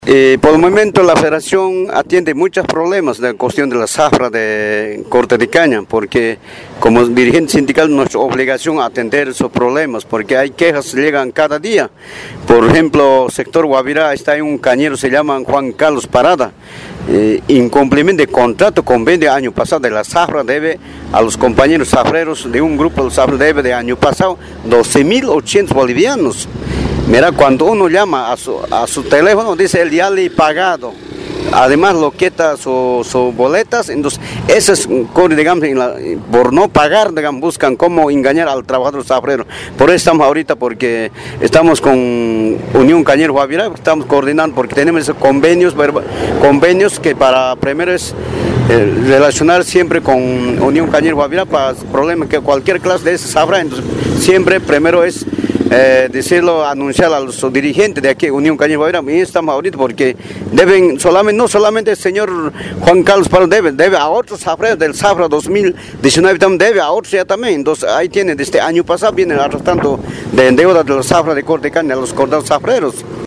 Por el momento la federación atiende muchos problemas de la cuestión de la zafra de corte de caña, porque como dirigente sindical nuestra obligación es atender esos problemas, porque hay quejas que llegan cada día. Por ejemplo, sector Guavirá está en un cañero, se llama Juan Carlos Parada, incumplimiento de contrato, convenio año pasado de la zafra debe a los compañeros zafreros de un grupo de zafra debe de año pasado 12.800 bolivianos. Mira, cuando uno llama a su teléfono, dice el ya le he pagado. Además, lo quita sus boletas. Entonces, eso es, digamos, por no pagar, digamos, buscan cómo engañar al trabajador zafrero. Por eso estamos ahorita, porque estamos con Unión Cañero Guavirá, estamos coordinando, porque tenemos esos convenios que para primero es relacionar siempre con Unión Cañero Guavirá para problemas que cualquier clase de esa zafra. Entonces, siempre primero es decirlo, anunciar a los dirigentes de aquí, Unión Cañero Guavirá, y estamos ahorita porque deben no solamente el señor Juan Carlos Paro debe a otros zafreros del Zafra 2019 también debe a otros ya también. Entonces ahí tiene, desde año pasado vienen arrastrando de deuda de los zafras de corte de caña a los cortados zafreros.